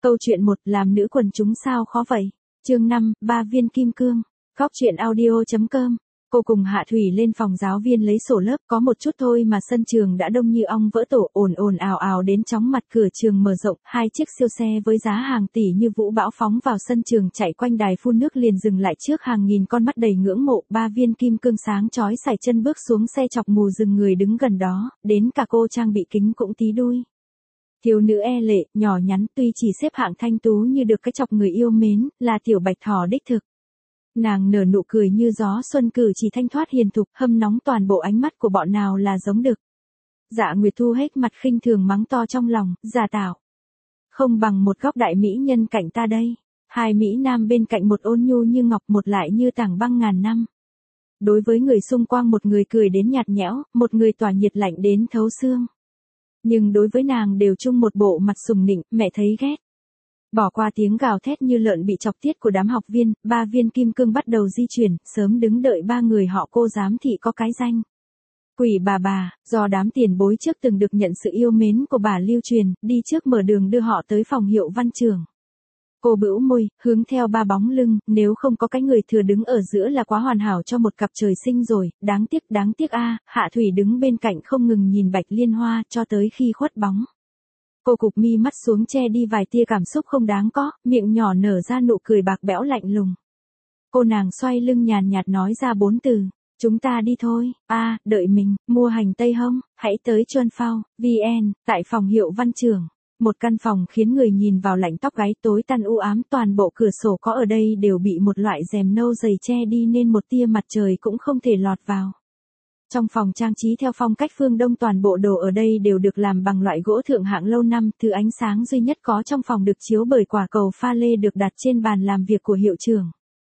Câu chuyện 1, làm nữ quần chúng sao khó vậy? Chương 5, 3 viên kim cương. Góc truyện audio.com. Cô cùng Hạ Thủy lên phòng giáo viên lấy sổ lớp, có một chút thôi mà sân trường đã đông như ong vỡ tổ, ồn ào ào đến chóng mặt. Cửa trường mở rộng, 2 chiếc siêu xe với giá hàng tỷ như vũ bão phóng vào sân trường, chạy quanh đài phun nước liền dừng lại trước hàng nghìn con mắt đầy ngưỡng mộ. 3 viên kim cương sáng chói sải chân bước xuống xe chọc mù rừng người đứng gần đó, đến cả cô trang bị kính cũng tí đuôi. Thiếu nữ e lệ, nhỏ nhắn, tuy chỉ xếp hạng thanh tú như được cái chọc người yêu mến, là tiểu bạch thỏ đích thực. Nàng nở nụ cười như gió xuân, cử chỉ thanh thoát hiền thục, hâm nóng toàn bộ ánh mắt của bọn nào là giống đực. Dạ Nguyệt Thu hết mặt khinh thường mắng to trong lòng, giả tạo. Không bằng một góc đại mỹ nhân cạnh ta đây. 2 mỹ nam bên cạnh, một ôn nhu như ngọc, một lại như tảng băng ngàn năm. Đối với người xung quanh, một người cười đến nhạt nhẽo, một người tỏa nhiệt lạnh đến thấu xương. Nhưng đối với nàng đều chung một bộ mặt sùng nịnh, mẹ thấy ghét. Bỏ qua tiếng gào thét như lợn bị chọc tiết của đám học viên, 3 viên kim cương bắt đầu di chuyển, sớm đứng đợi 3 người họ cô giám thị có cái danh. Quỷ bà, do đám tiền bối trước từng được nhận sự yêu mến của bà lưu truyền, đi trước mở đường đưa họ tới phòng Hiệu Văn trường. Cô bĩu môi, hướng theo 3 bóng lưng, nếu không có cái người thừa đứng ở giữa là quá hoàn hảo cho một cặp trời sinh rồi, đáng tiếc a. Hạ Thủy đứng bên cạnh không ngừng nhìn Bạch Liên Hoa cho tới khi khuất bóng. Cô cụp mi mắt xuống che đi vài tia cảm xúc không đáng có, miệng nhỏ nở ra nụ cười bạc bẽo lạnh lùng. Cô nàng xoay lưng nhàn nhạt nói ra 4 từ, chúng ta đi thôi. Đợi mình, mua hành tây hông, hãy tới Chuân Phao, VN, tại phòng Hiệu Văn trường. Một căn phòng khiến người nhìn vào lạnh tóc gáy, tối tăm u ám, toàn bộ cửa sổ có ở đây đều bị một loại rèm nâu dày che đi nên một tia mặt trời cũng không thể lọt vào. Trong phòng trang trí theo phong cách phương Đông, toàn bộ đồ ở đây đều được làm bằng loại gỗ thượng hạng lâu năm, thứ ánh sáng duy nhất có trong phòng được chiếu bởi quả cầu pha lê được đặt trên bàn làm việc của hiệu trưởng.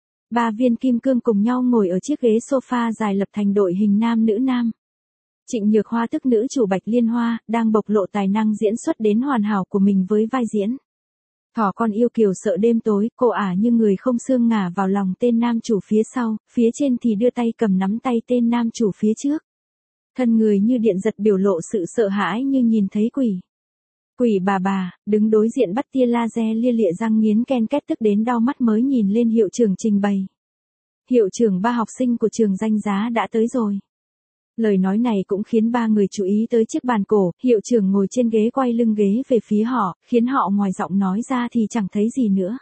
3 viên kim cương cùng nhau ngồi ở chiếc ghế sofa dài lập thành đội hình nam nữ nam. Trịnh Nhược Hoa tức nữ chủ Bạch Liên Hoa, đang bộc lộ tài năng diễn xuất đến hoàn hảo của mình với vai diễn. Thỏ con yêu kiều sợ đêm tối, cô ả như người không xương ngả vào lòng tên nam chủ phía sau, phía trên thì đưa tay cầm nắm tay tên nam chủ phía trước. Thân người như điện giật, biểu lộ sự sợ hãi như nhìn thấy quỷ. Quỷ bà, đứng đối diện bắt tia laser lia lịa răng nghiến ken két tức đến đau mắt mới nhìn lên hiệu trưởng trình bày. Hiệu trưởng, 3 học sinh của trường danh giá đã tới rồi. Lời nói này cũng khiến 3 người chú ý tới chiếc bàn cổ, hiệu trưởng ngồi trên ghế quay lưng ghế về phía họ, khiến họ ngoài giọng nói ra thì chẳng thấy gì nữa.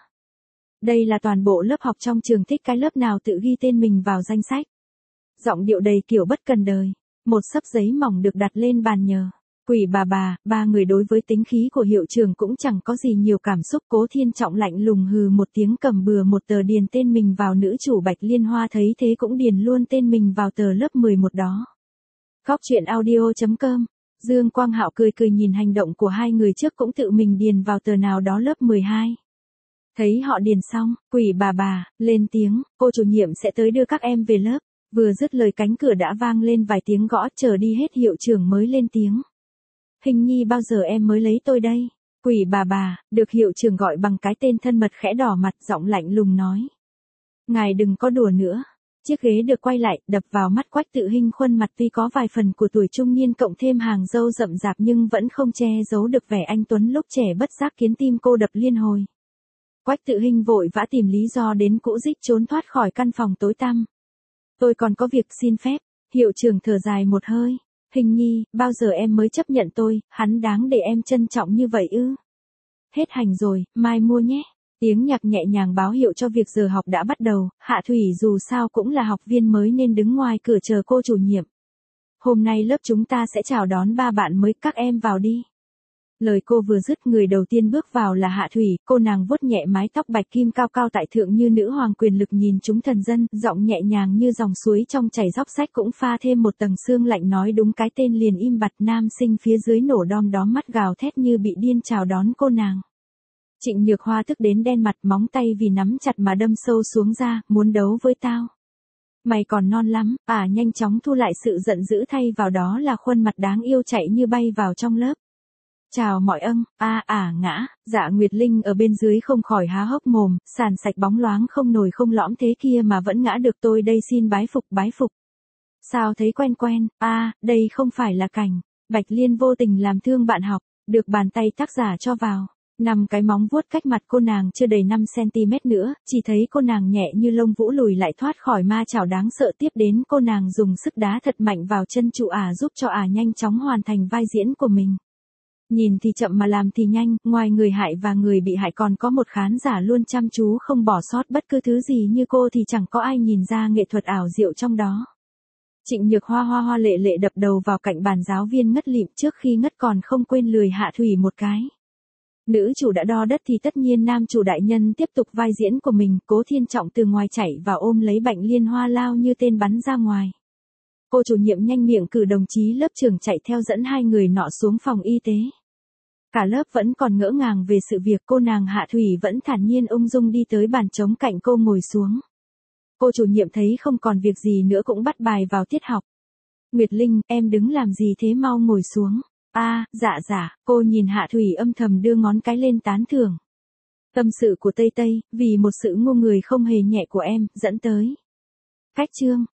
Đây là toàn bộ lớp học trong trường, thích cái lớp nào tự ghi tên mình vào danh sách. Giọng điệu đầy kiểu bất cần đời. Một xấp giấy mỏng được đặt lên bàn nhờ. Quỷ bà, 3 người đối với tính khí của hiệu trưởng cũng chẳng có gì nhiều cảm xúc. Cố Thiên Trọng lạnh lùng hừ một tiếng, cầm bừa một tờ điền tên mình vào. Nữ chủ Bạch Liên Hoa thấy thế cũng điền luôn tên mình vào tờ lớp 11 đó. Góc truyện audio.com. Dương Quang Hạo cười nhìn hành động của 2 người trước, cũng tự mình điền vào tờ nào đó lớp 12. Thấy họ điền xong, quỷ bà lên tiếng, cô chủ nhiệm sẽ tới đưa các em về lớp. Vừa dứt lời cánh cửa đã vang lên vài tiếng gõ, chờ đi hết hiệu trưởng mới lên tiếng. Hình nhi, bao giờ em mới lấy tôi đây? Quỷ bà, được hiệu trưởng gọi bằng cái tên thân mật, khẽ đỏ mặt, giọng lạnh lùng nói. Ngài đừng có đùa nữa. Chiếc ghế được quay lại, đập vào mắt Quách Tự Hinh, khuôn mặt tuy có vài phần của tuổi trung niên cộng thêm hàng râu rậm rạp nhưng vẫn không che giấu được vẻ anh tuấn lúc trẻ, bất giác khiến tim cô đập liên hồi. Quách Tự Hinh vội vã tìm lý do đến cũ rích trốn thoát khỏi căn phòng tối tăm. Tôi còn có việc xin phép. Hiệu trưởng thở dài một hơi. Hình nhi, bao giờ em mới chấp nhận tôi, hắn đáng để em trân trọng như vậy ư? Hết hành rồi, mai mua nhé. Tiếng nhạc nhẹ nhàng báo hiệu cho việc giờ học đã bắt đầu. Hạ Thủy dù sao cũng là học viên mới nên đứng ngoài cửa chờ cô chủ nhiệm. Hôm nay lớp chúng ta sẽ chào đón 3 bạn mới, các em vào đi. Lời cô vừa dứt, người đầu tiên bước vào là Hạ Thủy. Cô nàng vuốt nhẹ mái tóc bạch kim cao cao tại thượng như nữ hoàng quyền lực nhìn chúng thần dân, giọng nhẹ nhàng như dòng suối trong chảy róc rách cũng pha thêm một tầng sương lạnh, nói đúng cái tên liền im bặt. Nam sinh phía dưới nổ đom đóm mắt gào thét như bị điên chào đón cô nàng. Trịnh Nhược Hoa tức đến đen mặt, móng tay vì nắm chặt mà đâm sâu xuống ra, muốn đấu với tao. Mày còn non lắm. Nhanh chóng thu lại sự giận dữ, thay vào đó là khuôn mặt đáng yêu chạy như bay vào trong lớp. Chào mọi ân. Ngã. Dạ Nguyệt Linh ở bên dưới không khỏi há hốc mồm, sàn sạch bóng loáng không nồi không lõm thế kia mà vẫn ngã được, tôi đây xin bái phục. Sao thấy quen, đây không phải là cảnh Bạch Liên vô tình làm thương bạn học, được bàn tay tác giả cho vào. 5 cái móng vuốt cách mặt cô nàng chưa đầy 5cm nữa, chỉ thấy cô nàng nhẹ như lông vũ lùi lại thoát khỏi ma chảo đáng sợ, tiếp đến cô nàng dùng sức đá thật mạnh vào chân trụ giúp cho nhanh chóng hoàn thành vai diễn của mình. Nhìn thì chậm mà làm thì nhanh, ngoài người hại và người bị hại còn có một khán giả luôn chăm chú không bỏ sót bất cứ thứ gì như cô thì chẳng có ai nhìn ra nghệ thuật ảo diệu trong đó. Trịnh Nhược Hoa hoa lệ lệ đập đầu vào cạnh bàn giáo viên ngất lịm, trước khi ngất còn không quên lười Hạ Thủy một cái. Nữ chủ đã đo đất thì tất nhiên nam chủ đại nhân tiếp tục vai diễn của mình, Cố Thiên Trọng từ ngoài chạy vào ôm lấy Bạch Liên Hoa lao như tên bắn ra ngoài. Cô chủ nhiệm nhanh miệng cử đồng chí lớp trưởng chạy theo dẫn hai người nọ xuống phòng y tế. Cả lớp vẫn còn ngỡ ngàng về sự việc, cô nàng Hạ Thủy vẫn thản nhiên ung dung đi tới bàn trống cạnh cô ngồi xuống. Cô chủ nhiệm thấy không còn việc gì nữa cũng bắt bài vào tiết học. Nguyệt Linh, em đứng làm gì thế, mau ngồi xuống. Dạ, cô nhìn Hạ Thủy âm thầm đưa ngón cái lên tán thưởng. Tâm sự của Tây Tây, vì một sự ngu người không hề nhẹ của em, dẫn tới. Cách chương.